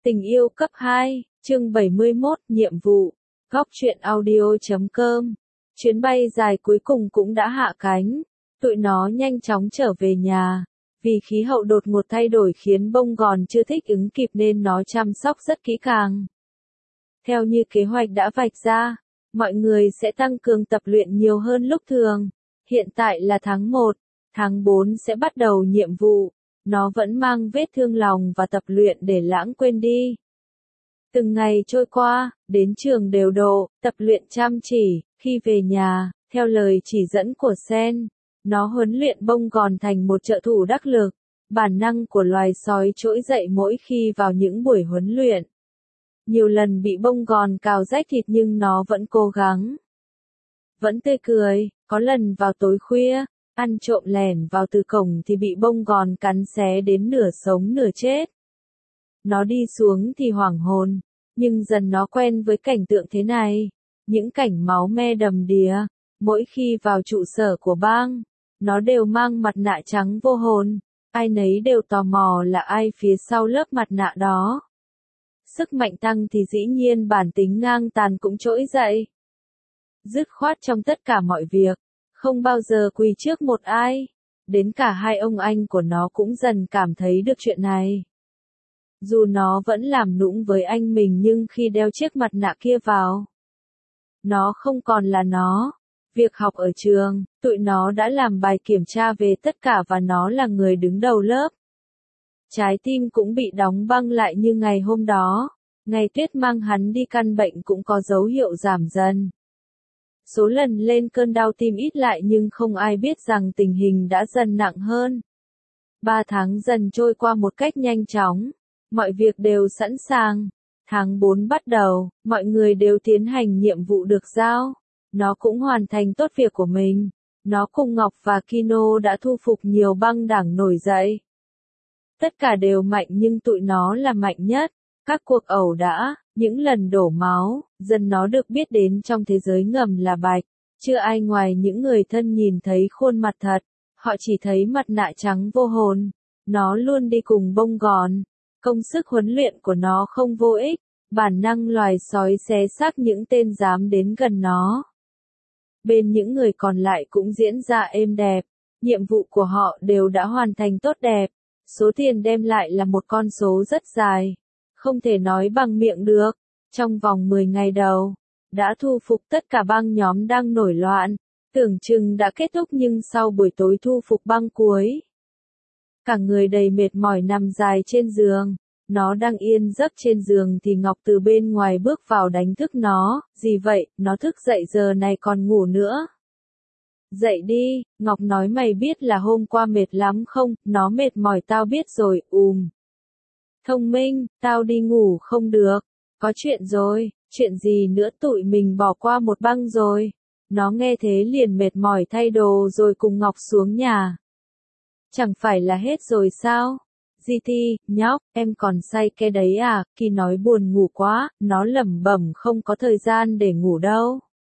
Tình yêu cấp 2, chương 71, nhiệm vụ. Góc truyện audio.com. Chuyến bay dài cuối cùng cũng đã hạ cánh. Tụi nó nhanh chóng trở về nhà. Vì khí hậu đột ngột thay đổi khiến bông gòn chưa thích ứng kịp nên nó chăm sóc rất kỹ càng. Theo như kế hoạch đã vạch ra, mọi người sẽ tăng cường tập luyện nhiều hơn lúc thường. Hiện tại là tháng 1, tháng 4 sẽ bắt đầu nhiệm vụ. Nó vẫn mang vết thương lòng và tập luyện để lãng quên đi. Từng ngày trôi qua, đến trường đều độ, tập luyện chăm chỉ, khi về nhà, theo lời chỉ dẫn của Sen, nó huấn luyện bông gòn thành một trợ thủ đắc lực. Bản năng của loài sói trỗi dậy mỗi khi vào những buổi huấn luyện. Nhiều lần bị bông gòn cào rách thịt nhưng nó vẫn cố gắng. Vẫn tươi cười, có lần vào tối khuya, ăn trộm lẻn vào từ cổng thì bị bông gòn cắn xé đến nửa sống nửa chết. Nó đi xuống thì hoảng hồn, nhưng dần nó quen với cảnh tượng thế này, những cảnh máu me đầm đìa. Mỗi khi vào trụ sở của bang, nó đều mang mặt nạ trắng vô hồn, ai nấy đều tò mò là ai phía sau lớp mặt nạ đó. Sức mạnh tăng thì dĩ nhiên bản tính ngang tàn cũng trỗi dậy. Dứt khoát trong tất cả mọi việc, không bao giờ quỳ trước một ai. Đến cả hai ông anh của nó cũng dần cảm thấy được chuyện này. Dù nó vẫn làm nũng với anh mình nhưng khi đeo chiếc mặt nạ kia vào, nó không còn là nó. Việc học ở trường, tụi nó đã làm bài kiểm tra về tất cả và nó là người đứng đầu lớp. Trái tim cũng bị đóng băng lại như ngày hôm đó. Ngày Tuyết mang hắn đi căn bệnh cũng có dấu hiệu giảm dần. Số lần lên cơn đau tim ít lại nhưng không ai biết rằng tình hình đã dần nặng hơn. 3 tháng dần trôi qua một cách nhanh chóng. Mọi việc đều sẵn sàng. Tháng 4 bắt đầu, mọi người đều tiến hành nhiệm vụ được giao. Nó cũng hoàn thành tốt việc của mình. Nó cùng Ngọc và Kino đã thu phục nhiều băng đảng nổi dậy. Tất cả đều mạnh nhưng tụi nó là mạnh nhất. Các cuộc ẩu đả, những lần đổ máu, dần nó được biết đến trong thế giới ngầm là Bạch. Chưa ai ngoài những người thân nhìn thấy khuôn mặt thật. Họ chỉ thấy mặt nạ trắng vô hồn. Nó luôn đi cùng bông gòn. Công sức huấn luyện của nó không vô ích. Bản năng loài sói xé xác những tên dám đến gần nó. Bên những người còn lại cũng diễn ra êm đẹp. Nhiệm vụ của họ đều đã hoàn thành tốt đẹp. Số tiền đem lại là một con số rất dài. Không thể nói bằng miệng được. Trong vòng 10 ngày đầu, đã thu phục tất cả băng nhóm đang nổi loạn. Tưởng chừng đã kết thúc nhưng sau buổi tối thu phục băng cuối, cả người đầy mệt mỏi nằm dài trên giường. Nó đang yên giấc trên giường thì Ngọc từ bên ngoài bước vào đánh thức nó. Gì vậy, nó thức dậy giờ này còn ngủ nữa. Dậy đi, Ngọc nói mày biết là hôm qua mệt lắm không, nó mệt mỏi tao biết rồi, Thông minh, tao đi ngủ không được. Có chuyện rồi, chuyện gì nữa tụi mình bỏ qua một băng rồi. Nó nghe thế liền mệt mỏi thay đồ rồi cùng Ngọc xuống nhà. Chẳng phải là hết rồi sao? GT, nhóc, em còn say cái đấy à? Khi nói buồn ngủ quá, nó lẩm bẩm không có thời gian để ngủ đâu.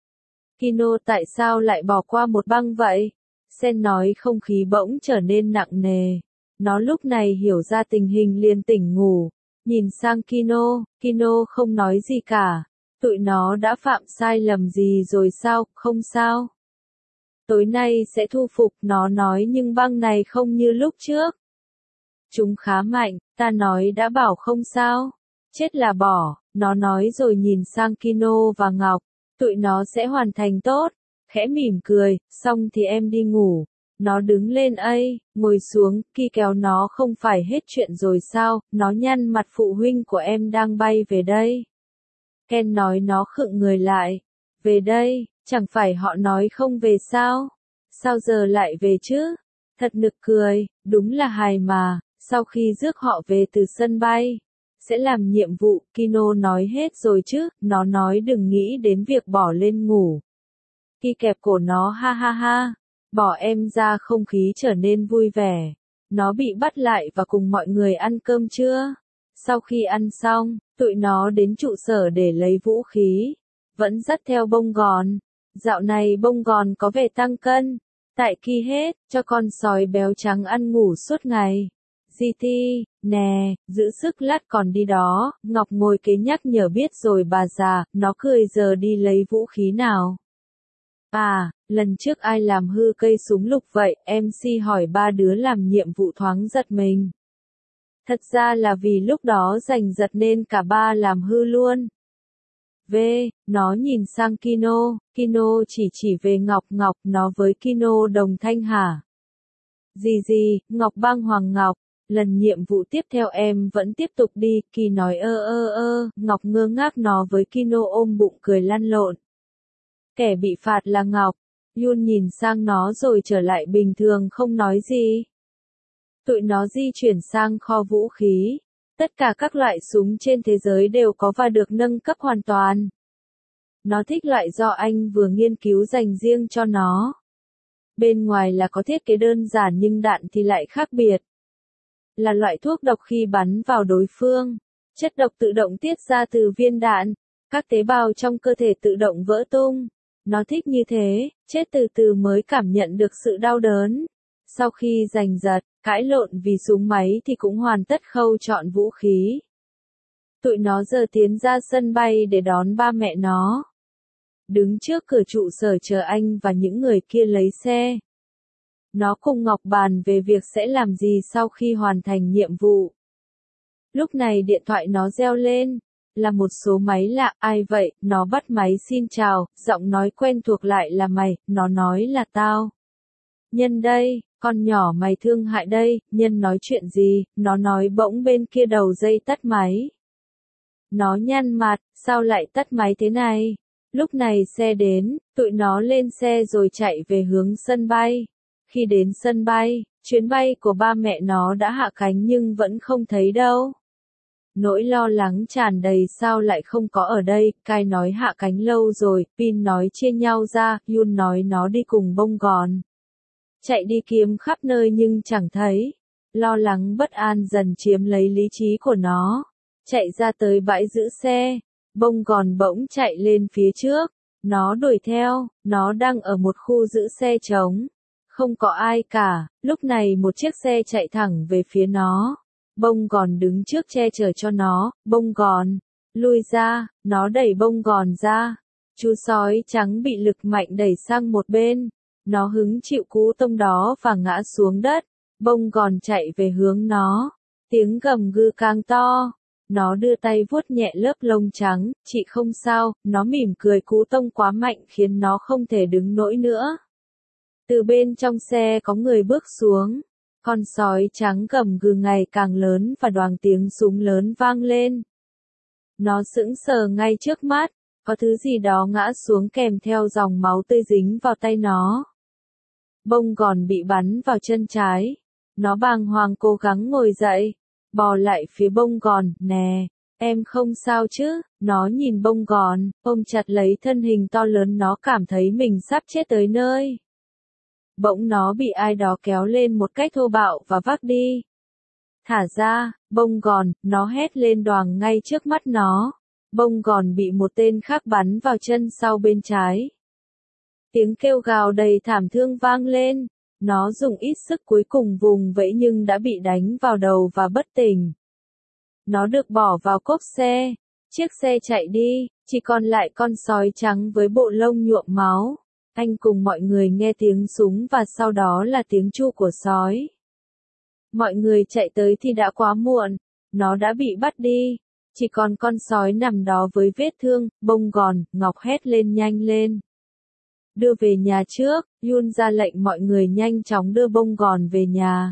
Kino tại sao lại bỏ qua một băng vậy? Sen nói không khí bỗng trở nên nặng nề. Nó lúc này hiểu ra tình hình liền tỉnh ngủ. Nhìn sang Kino, Kino không nói gì cả. Tụi nó đã phạm sai lầm gì rồi sao? Không sao. Tối nay sẽ thu phục, nó nói, nhưng băng này không như lúc trước. Chúng khá mạnh, ta nói đã bảo không sao. Chết là bỏ, nó nói rồi nhìn sang Kino và Ngọc. Tụi nó sẽ hoàn thành tốt. Khẽ mỉm cười, xong thì em đi ngủ. Nó đứng lên ngồi xuống, Ki kéo nó không phải hết chuyện rồi sao, nó nhăn mặt phụ huynh của em đang bay về đây. Ken nói nó khựng người lại. Về đây, chẳng phải họ nói không về sao? Sao giờ lại về chứ? Thật nực cười, đúng là hài mà, sau khi rước họ về từ sân bay. Sẽ làm nhiệm vụ, Kino nói hết rồi chứ, nó nói đừng nghĩ đến việc bỏ lên ngủ. Ki kẹp cổ nó ha ha ha. Bỏ em ra không khí trở nên vui vẻ. Nó bị bắt lại và cùng mọi người ăn cơm trưa. Sau khi ăn xong, tụi nó đến trụ sở để lấy vũ khí. Vẫn dắt theo bông gòn. Dạo này bông gòn có vẻ tăng cân. Tại Ki hết, cho con sói béo trắng ăn ngủ suốt ngày. City, nè, giữ sức lát còn đi đó, Ngọc ngồi kế nhắc nhở biết rồi bà già, nó cười giờ đi lấy vũ khí nào. À, lần trước ai làm hư cây súng lục vậy, MC hỏi ba đứa làm nhiệm vụ thoáng giật mình. Thật ra là vì lúc đó giành giật nên cả ba làm hư luôn. V, nó nhìn sang Kino, Kino chỉ về Ngọc, Ngọc, nó với Kino đồng thanh hả? Gì, Ngọc bang Hoàng Ngọc, lần nhiệm vụ tiếp theo em vẫn tiếp tục đi, Kỳ nói Ngọc ngơ ngác nó với Kino ôm bụng cười lăn lộn. Kẻ bị phạt là Ngọc, Yun nhìn sang nó rồi trở lại bình thường không nói gì. Tụi nó di chuyển sang kho vũ khí. Tất cả các loại súng trên thế giới đều có và được nâng cấp hoàn toàn. Nó thích loại do anh vừa nghiên cứu dành riêng cho nó. Bên ngoài là có thiết kế đơn giản nhưng đạn thì lại khác biệt. Là loại thuốc độc khi bắn vào đối phương. Chất độc tự động tiết ra từ viên đạn. Các tế bào trong cơ thể tự động vỡ tung. Nó thích như thế, chết từ từ mới cảm nhận được sự đau đớn. Sau khi giành giật, cãi lộn vì súng máy thì cũng hoàn tất khâu chọn vũ khí. Tụi nó giờ tiến ra sân bay để đón ba mẹ nó. Đứng trước cửa trụ sở chờ anh và những người kia lấy xe. Nó cùng Ngọc bàn về việc sẽ làm gì sau khi hoàn thành nhiệm vụ. Lúc này điện thoại nó reo lên. Là một số máy lạ, ai vậy, nó bắt máy xin chào, giọng nói quen thuộc lại là mày, nó nói là tao. Nhân đây, con nhỏ mày thương hại đây, Nhân nói chuyện gì, nó nói bỗng bên kia đầu dây tắt máy. Nó nhăn mặt, sao lại tắt máy thế này? Lúc này xe đến, tụi nó lên xe rồi chạy về hướng sân bay. Khi đến sân bay, chuyến bay của ba mẹ nó đã hạ cánh nhưng vẫn không thấy đâu. Nỗi lo lắng tràn đầy sao lại không có ở đây, Kai nói hạ cánh lâu rồi, Pin nói chia nhau ra, Yun nói nó đi cùng bông gòn. Chạy đi kiếm khắp nơi nhưng chẳng thấy. Lo lắng bất an dần chiếm lấy lý trí của nó. Chạy ra tới bãi giữ xe. Bông gòn bỗng chạy lên phía trước. Nó đuổi theo, nó đang ở một khu giữ xe trống. Không có ai cả, lúc này một chiếc xe chạy thẳng về phía nó. Bông gòn đứng trước che chở cho nó, bông gòn. Lui ra, nó đẩy bông gòn ra. Chú sói trắng bị lực mạnh đẩy sang một bên. Nó hứng chịu cú tông đó và ngã xuống đất. Bông gòn chạy về hướng nó. Tiếng gầm gừ càng to. Nó đưa tay vuốt nhẹ lớp lông trắng, chị không sao, nó mỉm cười cú tông quá mạnh khiến nó không thể đứng nổi nữa. Từ bên trong xe có người bước xuống. Con sói trắng gầm gừ ngày càng lớn và đoàng tiếng súng lớn vang lên. Nó sững sờ ngay trước mắt, có thứ gì đó ngã xuống kèm theo dòng máu tươi dính vào tay nó. Bông gòn bị bắn vào chân trái. Nó bàng hoàng cố gắng ngồi dậy, bò lại phía bông gòn, nè, em không sao chứ, nó nhìn bông gòn, ôm chặt lấy thân hình to lớn nó cảm thấy mình sắp chết tới nơi. Bỗng nó bị ai đó kéo lên một cách thô bạo và vác đi. Thả ra, bông gòn, nó hét lên đoàng ngay trước mắt nó. Bông gòn bị một tên khác bắn vào chân sau bên trái. Tiếng kêu gào đầy thảm thương vang lên. Nó dùng ít sức cuối cùng vùng vẫy nhưng đã bị đánh vào đầu và bất tỉnh. Nó được bỏ vào cốp xe. Chiếc xe chạy đi, chỉ còn lại con sói trắng với bộ lông nhuộm máu. Anh cùng mọi người nghe tiếng súng và sau đó là tiếng tru của sói. Mọi người chạy tới thì đã quá muộn. Nó đã bị bắt đi. Chỉ còn con sói nằm đó với vết thương, bông gòn, Ngọc hét lên nhanh lên. Đưa về nhà trước, Yun ra lệnh mọi người nhanh chóng đưa bông gòn về nhà.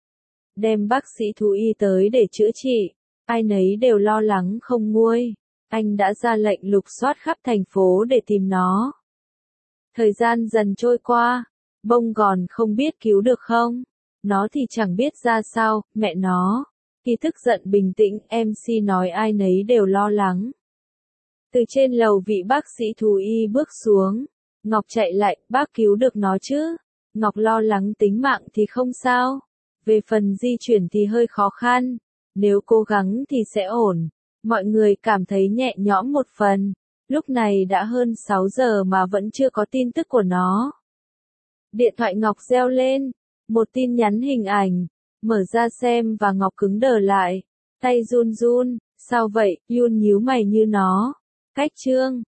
Đem bác sĩ thú y tới để chữa trị. Ai nấy đều lo lắng không nguôi. Anh đã ra lệnh lục soát khắp thành phố để tìm nó. Thời gian dần trôi qua. Bông gòn không biết cứu được không? Nó thì chẳng biết ra sao, mẹ nó. Khi tức giận bình tĩnh, MC nói ai nấy đều lo lắng. Từ trên lầu vị bác sĩ thú y bước xuống. Ngọc chạy lại, bác cứu được nó chứ? Ngọc lo lắng tính mạng thì không sao. Về phần di chuyển thì hơi khó khăn. Nếu cố gắng thì sẽ ổn. Mọi người cảm thấy nhẹ nhõm một phần. Lúc này đã hơn 6 giờ mà vẫn chưa có tin tức của nó. Điện thoại Ngọc reo lên. Một tin nhắn hình ảnh. Mở ra xem và Ngọc cứng đờ lại. Tay run run, sao vậy, Yun nhíu mày như nó. Cách Trương,